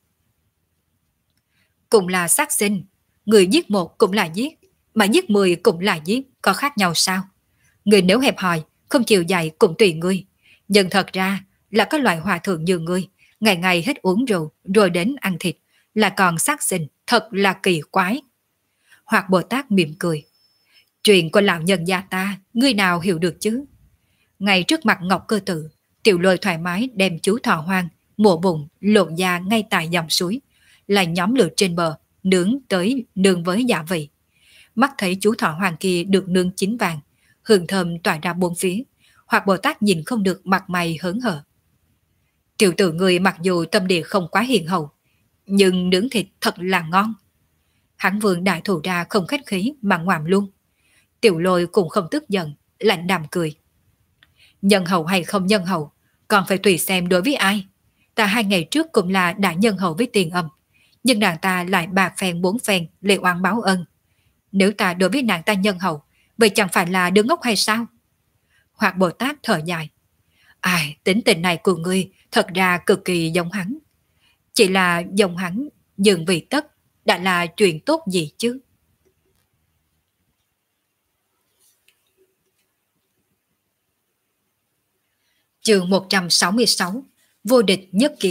Cũng là sát sinh, người giết một cũng là giết, mà giết 10 cũng là giết, có khác nhau sao? Người nếu hẹp hòi, không chịu dạy cũng tùy ngươi. Nhưng thật ra là có loại hòa thượng như ngươi, ngày ngày hết uống rượu rồi đến ăn thịt, là còn sát sinh, thật là kỳ quái. Hoạt Bồ Tát mỉm cười. Chuyện của lão nhân gia ta, ngươi nào hiểu được chứ? Ngay trước mặt Ngọc Cơ Tự, Tiểu Lôi thoải mái đem chú thỏ hoang, mổ bụng, lột da ngay tại dòng suối, lại nhóm lửa trên bờ, nướng với gia vị. Mắt thấy chú thỏ hoang kia được nướng chín vàng, hương thơm tỏa ra bốn phía, Hoạt Bồ Tát nhìn không được mặt mày hớn hở. Tiểu tử người mặc dù tâm địa không quá hiền hậu, nhưng nướng thịt thật là ngon. Hắn vương đại thủ ra không khách khí mà ngoạm luôn. Tiểu Lôi cũng không tức giận, lạnh đàm cười. Nhân hậu hay không nhân hậu, còn phải tùy xem đối với ai. Ta 2 ngày trước cũng là đã nhân hậu với Tiền Âm, nhưng nàng ta lại 3 phen 4 phen lệ oán báo ân. Nếu ta đối với nàng ta nhân hậu, vậy chẳng phải là đứa ngốc hay sao? Hoạt Bồ Tát thở dài. Ai, tính tình này của ngươi thật ra cực kỳ giống hắn. Chỉ là giống hắn, dường vì tất, đã là chuyện tốt gì chứ? Chương 166, vô địch nhất kiếm.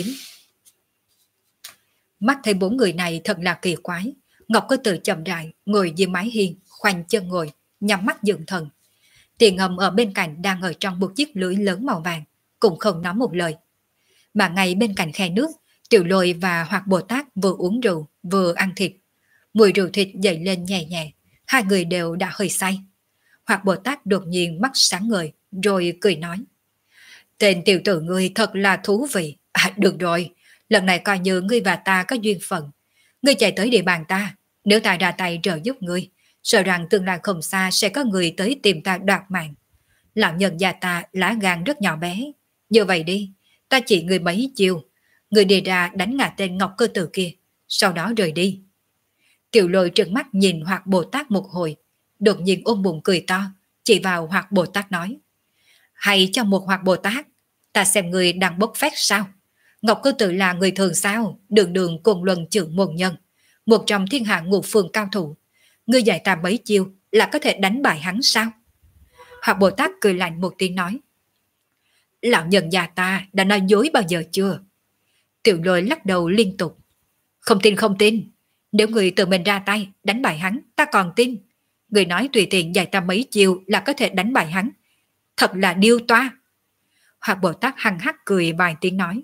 Mắt thấy 4 người này thật là kỳ quái. Ngọc Cơ Tự chậm rãi ngồi dưới mái hiên, khoanh chân ngồi, nhắm mắt dưỡng thần. Tiền Âm ở bên cạnh đang ở trong một chiếc lưới lớn màu vàng, cũng không nói một lời. Mà ngay bên cạnh khe nước, Tiểu Lôi và Hoạt Bồ Tát vừa uống rượu, vừa ăn thịt. Mùi rượu thịt dậy lên nhẹ nhẹ, 2 người đều đã hơi say. Hoạt Bồ Tát đột nhiên mắt sáng ngời, rồi cười nói. Tên tiểu tử ngươi thật là thú vị. À, được rồi, lần này coi như ngươi và ta có duyên phận. Ngươi chạy tới địa bàn ta, nếu ta ra tay trợ giúp ngươi, sợ rằng tương lai không xa sẽ có người tới tìm ta đoạt mạng. Lão nhân gia ta lá gan rất nhỏ bé. Như vậy đi, ta chỉ ngươi mấy chiều. Ngươi đi ra đánh ngã tên Ngọc Cơ Tự kia, sau đó rời đi. Tiểu Lôi trừng mắt nhìn Hoạt Bồ Tát một hồi, đột nhiên ôm bụng cười to, chỉ vào Hoạt Bồ Tát nói: hay cho một Hoạt Bồ Tát, ta xem người đang bốc phét sao? Ngọc Cư Tự là người thường sao? Đường đường cùng luân trưởng môn nhân, một trong thiên hạ ngũ phương cao thủ. Ngươi dạy ta mấy chiêu là có thể đánh bại hắn sao? Hoạt Bồ Tát cười lạnh một tiếng nói: lão nhân già ta đã nói dối bao giờ chưa? Tiểu Lôi lắc đầu liên tục: không tin không tin, nếu người tự mình ra tay đánh bại hắn ta còn tin. Người nói tùy tiện dạy ta mấy chiêu là có thể đánh bại hắn, thật là điêu toa. Hoạt Bồ Tát hăng hắc cười vài tiếng nói: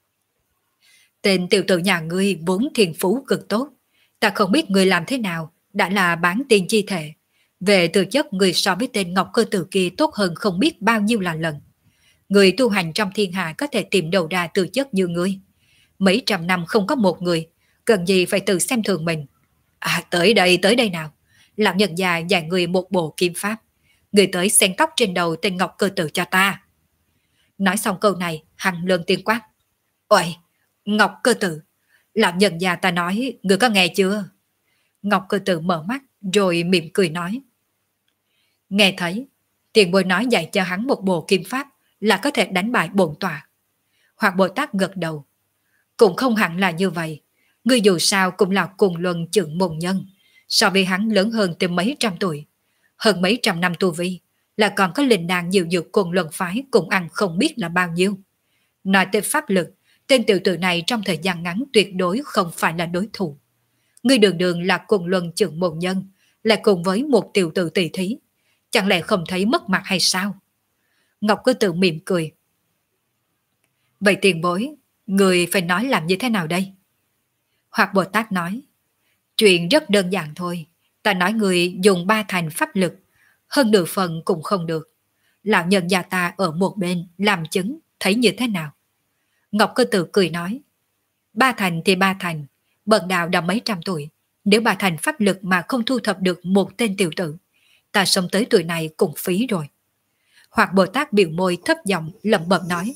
tên tiểu tử nhà ngươi vốn thiên phú cực tốt, ta không biết người làm thế nào đã là bán tiên chi thể. Về tư chất người so với tên Ngọc Cơ Tử kia tốt hơn không biết bao nhiêu là lần. Người tu hành trong thiên hạ có thể tìm đầu ra tư chất như ngươi, mấy trăm năm không có một người, cần gì phải tự xem thường mình. À, tới đây nào. Lão nhân già dạy người một bộ kim pháp, người tới xen tóc trên đầu tên Ngọc Cơ Tử cho ta. Nói xong câu này, hắn lớn tiếng quát: ôi, Ngọc Cơ Tử, lão nhân già ta nói, người có nghe chưa? Ngọc Cơ Tử mở mắt rồi mỉm cười nói: nghe thấy, tiền bối nói dạy cho hắn một bộ kim pháp là có thể đánh bại bổn tọa. Hoặc Bồ Tát gật đầu: cũng không hẳn là như vậy, ngươi dù sao cũng là cùng luân trưởng môn nhân, so với hắn lớn hơn từ mấy trăm tuổi, hơn mấy trăm năm tu vi, là còn có linh đàn nhiều dược cùng luân phái cùng ăn không biết là bao nhiêu. Nói tới pháp lực, tên tiểu tử này trong thời gian ngắn tuyệt đối không phải là đối thủ. Ngươi đường đường là cùng luân trưởng môn nhân, lại cùng với một tiểu tử tỷ thí, chẳng lẽ không thấy mất mặt hay sao? Ngọc cứ tự mỉm cười: vậy tiền bối, người phải nói làm như thế nào đây? Hoặc Bồ Tát nói: chuyện rất đơn giản thôi, ta nói người dùng 3 thành pháp lực, hơn nửa phần cũng không được. Lão nhân già ta ở một bên làm chứng, thấy như thế nào? Ngọc Cơ Tử cười nói: 3 thành thì 3 thành, bần đạo đã mấy trăm tuổi, nếu 3 thành pháp lực mà không thu thập được một tên tiểu tử, ta sống tới tuổi này cũng phí rồi. Hoặc Bồ Tát biểu môi thấp giọng lẩm bẩm nói: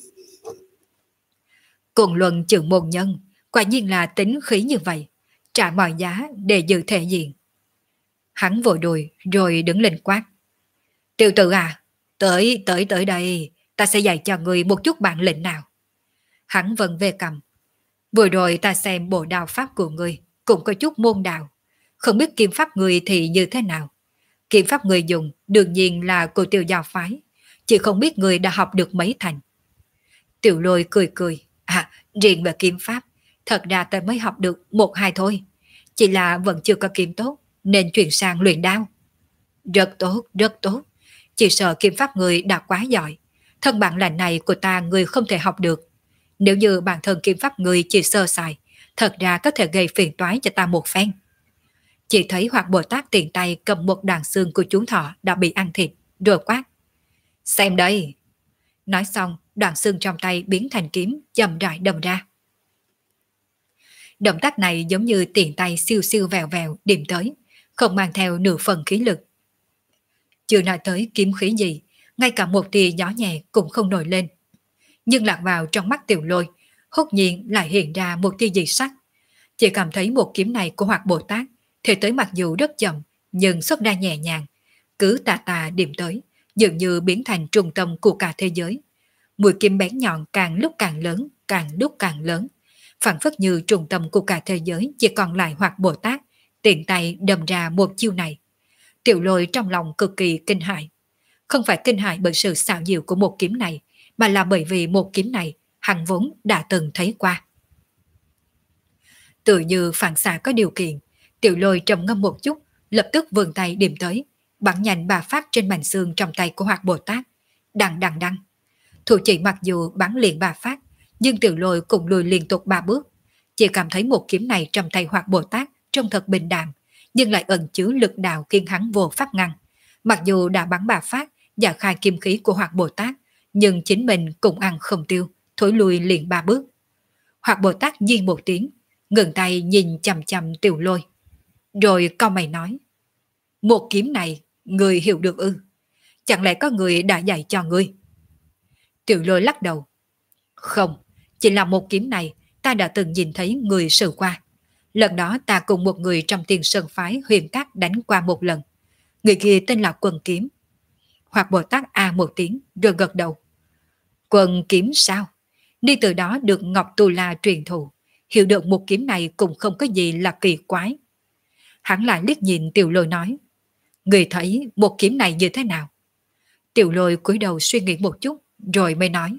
cùng luận trưởng môn nhân, quả nhiên là tính khí như vậy, trả mọi giá để giữ thể diện. Hắn vội đùi rồi đứng lên quát: tiểu tử à, tới đây, ta sẽ dạy cho người một chút bản lĩnh nào. Hắn vẫn về cầm: vừa rồi ta xem bộ đao pháp của người cũng có chút môn đạo, không biết kiếm pháp người thì như thế nào. Kiếm pháp người dùng đương nhiên là của Tiểu Giao phái, chỉ không biết người đã học được mấy thành. Tiểu Lôi cười cười: à, riêng về kiếm pháp, thật ra ta mới học được 1-2 thôi, chỉ là vẫn chưa có kiếm tốt nên chuyển sang luyện đao. Rất tốt, rất tốt, chỉ sợ kiếm pháp người đã quá giỏi, thân bản lành này của ta người không thể học được. Nếu như bản thân kiếm pháp người chỉ sơ sài, thật ra có thể gây phiền toái cho ta một phen. Chỉ thấy Hoạt Bồ Tát tiện tay cầm một đoạn xương của chú thỏ đã bị ăn thịt, rồi quát: xem đây. Nói xong, đoạn xương trong tay biến thành kiếm, chậm rãi đâm ra. Động tác này giống như tiện tay siêu siêu vèo vèo điểm tới, không mang theo nửa phần khí lực. Chưa nói tới kiếm khí gì, ngay cả một tia gió nhẹ cũng không nổi lên. Nhưng lạc vào trong mắt Tiểu Lôi, hốt nhiên lại hiện ra một tia dị sắc. Chỉ cảm thấy một kiếm này của Hoạt Bồ Tát thì tới mặc dù rất chậm, nhưng xuất ra nhẹ nhàng, cứ tà tà điểm tới, dường như biến thành trung tâm của cả thế giới. Mũi kiếm bén nhọn càng lúc càng lớn, càng lúc càng lớn, phảng phất như trung tâm của cả thế giới chỉ còn lại Hoạt Bồ Tát, tiện tay đâm ra một chiêu này. Tiểu Lôi trong lòng cực kỳ kinh hãi, không phải kinh hãi bởi sự xảo diệu của một kiếm này, mà là bởi vì một kiếm này hắn vốn đã từng thấy qua. Tự như phản xạ có điều kiện, Tiểu Lôi trầm ngâm một chút, lập tức vươn tay điểm tới, bắn nhanh 3 phát trên mảnh xương trong tay của Hoạt Bồ Tát. Đằng đằng đằng. Thủ chỉ mặc dù bắn liền 3 phát, nhưng Tiểu Lôi cũng lùi liên tục 3 bước. Chỉ cảm thấy một kiếm này trong tay Hoạt Bồ Tát trông thật bình đạm, nhưng lại ẩn chứa lực đạo khiến hắn vô pháp ngăn. Mặc dù đã bắn 3 phát, giả khai kim khí của Hoạt Bồ Tát, nhưng chính mình cũng ăn không tiêu, thối lùi liền 3 bước. Hoạt Bồ Tát nhiên một tiếng, ngừng tay nhìn chằm chằm Tiểu Lôi, rồi cau mày nói: một kiếm này, người hiểu được ư? Chẳng lẽ có người đã dạy cho ngươi? Tiểu Lôi lắc đầu: không, chỉ là một kiếm này ta đã từng nhìn thấy người sử qua. Lần đó ta cùng một người trong Tiên Sơn phái Huyền Cát đánh qua một lần. Người kia tên là Quần Kiếm. Hoặc Bồ Tát a một tiếng rồi gật đầu. Quân kiếm sao? Ni từ đó được Ngọc Tu La truyền thụ, hiểu được một kiếm này cũng không có gì là kỳ quái. Hắn lại liếc nhìn Tiểu Lôi nói, người thấy một kiếm này như thế nào? Tiểu Lôi cúi đầu suy nghĩ một chút rồi mới nói,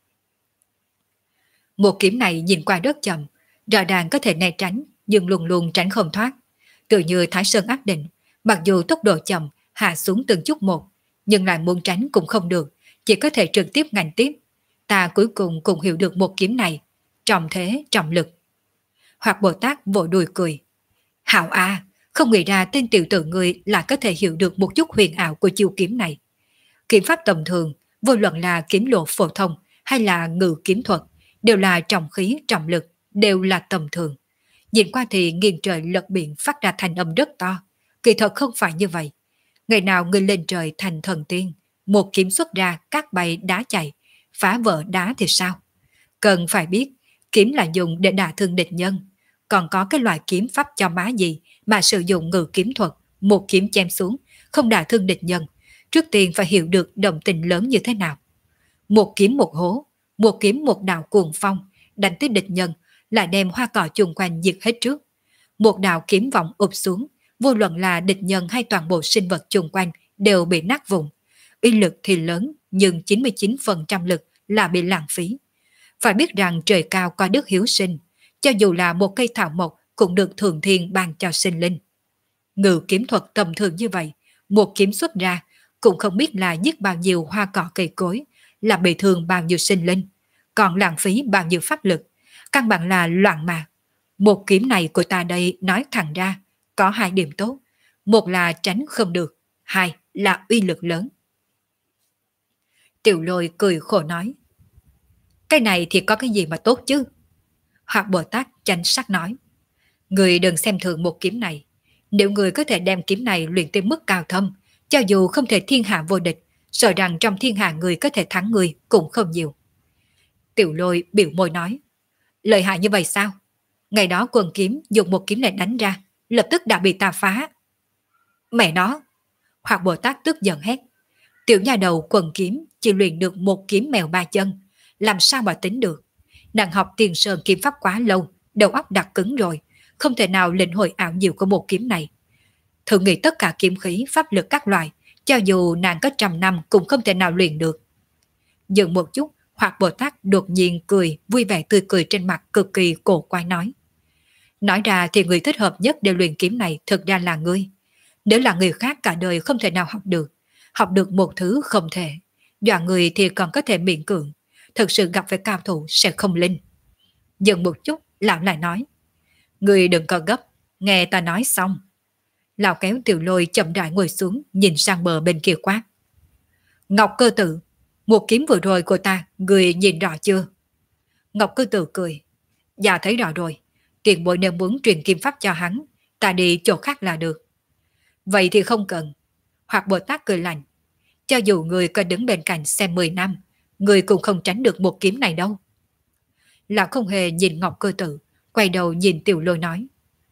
một kiếm này nhìn qua rất chậm, rõ ràng có thể né tránh nhưng luôn luôn tránh không thoát, tự như Thái Sơn áp định, mặc dù tốc độ chậm hạ xuống từng chút một, nhưng lại muốn tránh cũng không được, chỉ có thể trực tiếp ngành tiếp. Ta cuối cùng cũng hiểu được một kiếm này, trọng thế trọng lực. Hoặc Bồ Tát vỗ đùi cười, Hảo A, không nghĩ ra tên tiểu tử người lại có thể hiểu được một chút huyền ảo của chiêu kiếm này. Kiếm pháp tầm thường, vô luận là kiếm lộ phổ thông hay là ngự kiếm thuật, đều là trọng khí trọng lực, đều là tầm thường. Nhìn qua thì nghiêng trời lật biển phát ra thành âm rất to, kỳ thật không phải như vậy. Ngày nào người lên trời thành thần tiên, một kiếm xuất ra cát bay đá chạy, phá vỡ đá thì sao? Cần phải biết, kiếm là dùng để đả thương địch nhân. Còn có cái loại kiếm pháp cho má gì mà sử dụng ngự kiếm thuật, một kiếm chém xuống, không đả thương địch nhân. Trước tiên phải hiểu được động tình lớn như thế nào. Một kiếm một hố, một kiếm một đạo cuồng phong, đánh tới địch nhân, lại đem hoa cỏ chung quanh diệt hết trước. Một đạo kiếm vọng ụp xuống, vô luận là địch nhân hay toàn bộ sinh vật chung quanh đều bị nát vụn. Uy lực thì lớn, nhưng 99% lực là bị lãng phí. Phải biết rằng trời cao có đức hiếu sinh, cho dù là một cây thảo mộc cũng được thượng thiên ban cho sinh linh. Ngự kiếm thuật tầm thường như vậy, một kiếm xuất ra, cũng không biết là giết bao nhiêu hoa cỏ cây cối, là bị thương bao nhiêu sinh linh, còn lãng phí bao nhiêu pháp lực, căn bản là loạn mà. Một kiếm này của ta đây nói thẳng ra, có hai điểm tốt, một là tránh không được, hai là uy lực lớn. Tiểu Lôi cười khổ nói, cái này thì có cái gì mà tốt chứ? Hoặc Bồ Tát chánh sắc nói, người đừng xem thường một kiếm này, nếu người có thể đem kiếm này luyện tới mức cao thâm, cho dù không thể thiên hạ vô địch, sợ rằng trong thiên hạ người có thể thắng người cũng không nhiều. Tiểu Lôi biểu môi nói, lợi hại như vậy sao? Ngày đó Quân kiếm dùng một kiếm này đánh ra, lập tức đã bị ta phá. Mẹ nó! Hoặc Bồ Tát tức giận hét, tiểu nha đầu Quân kiếm chỉ luyện được một kiếm mèo ba chân, làm sao mà tính được? Nàng học Tiền Sơn kiếm pháp quá lâu, đầu óc đặc cứng rồi, không thể nào lĩnh hội ảo diệu của một kiếm này. Thử nghĩ tất cả kiếm khí, pháp lực các loại, cho dù nàng có 100 năm cũng không thể nào luyện được. Dừng một chút, Hoặc Bồ Tát đột nhiên cười, vui vẻ tươi cười trên mặt cực kỳ cổ quái nói. Nói ra thì người thích hợp nhất để luyện kiếm này thực ra là ngươi. Nếu là người khác cả đời không thể nào học được một thứ không thể. Dọa người thì còn có thể miễn cưỡng, thực sự gặp phải cao thủ sẽ không linh. Dừng một chút, lão lại nói. Người đừng có gấp, nghe ta nói xong. Lão kéo Tiểu Lôi chậm rãi ngồi xuống, nhìn sang bờ bên kia quát. Ngọc Cơ Tự, một kiếm vừa rồi của ta, người nhìn rõ chưa? Ngọc Cơ Tự cười. Dạ thấy rõ rồi, tiền bối nếu muốn truyền kiếm pháp cho hắn, ta đi chỗ khác là được. Vậy thì không cần. Hoặc Bồ Tát cười lạnh. Cho dù người có đứng bên cạnh xem 10 năm, người cũng không tránh được một kiếm này đâu. Lão không hề nhìn Ngọc Cơ Tự, quay đầu nhìn Tiểu Lôi nói.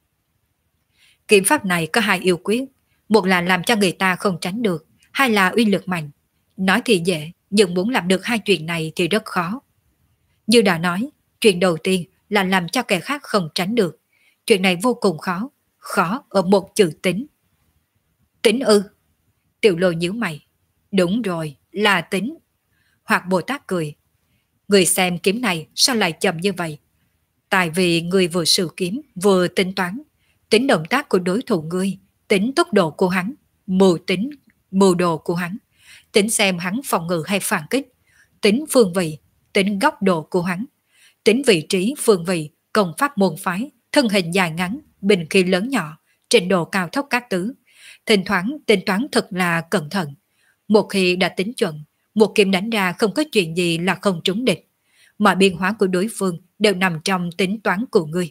Kiếm pháp này có hai yêu quyết, một là làm cho người ta không tránh được, hai là uy lực mạnh. Nói thì dễ, nhưng muốn làm được hai chuyện này thì rất khó. Như đã nói, chuyện đầu tiên là làm cho kẻ khác không tránh được. Chuyện này vô cùng khó, khó ở một chữ tính. Tính ư? Tiểu Lôi nhíu mày. Đúng rồi, là tính. Hoặc Bồ Tát cười. Người xem kiếm này sao lại chậm như vậy? Tại vì người vừa sử kiếm, vừa tính toán. Tính động tác của đối thủ ngươi, tính tốc độ của hắn, mưu đồ của hắn, tính xem hắn phòng ngự hay phản kích, tính phương vị, tính góc độ của hắn, tính vị trí phương vị, công pháp môn phái, thân hình dài ngắn, bình khí lớn nhỏ, trình độ cao thấp các tứ. Thỉnh thoảng tính toán thật là cẩn thận. Một khi đã tính chuẩn, một kiếm đánh ra không có chuyện gì là không trúng địch. Mọi biến hóa của đối phương đều nằm trong tính toán của ngươi.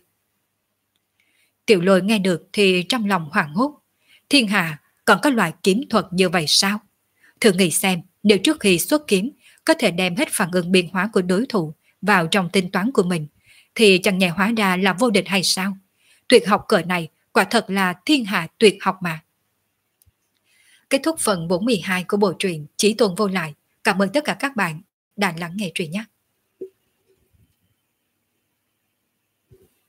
Tiểu Lôi nghe được thì trong lòng hoảng hốt. Thiên hạ còn có loại kiếm thuật như vậy sao? Thử nghĩ xem, nếu trước khi xuất kiếm có thể đem hết phản ứng biến hóa của đối thủ vào trong tính toán của mình, thì chẳng nhẹ hóa ra là vô địch hay sao? Tuyệt học cỡ này quả thật là thiên hạ tuyệt học mà. Kết thúc phần 42 của bộ truyện Chí Tôn Vô Lại. Cảm ơn tất cả các bạn đã lắng nghe truyện nhé.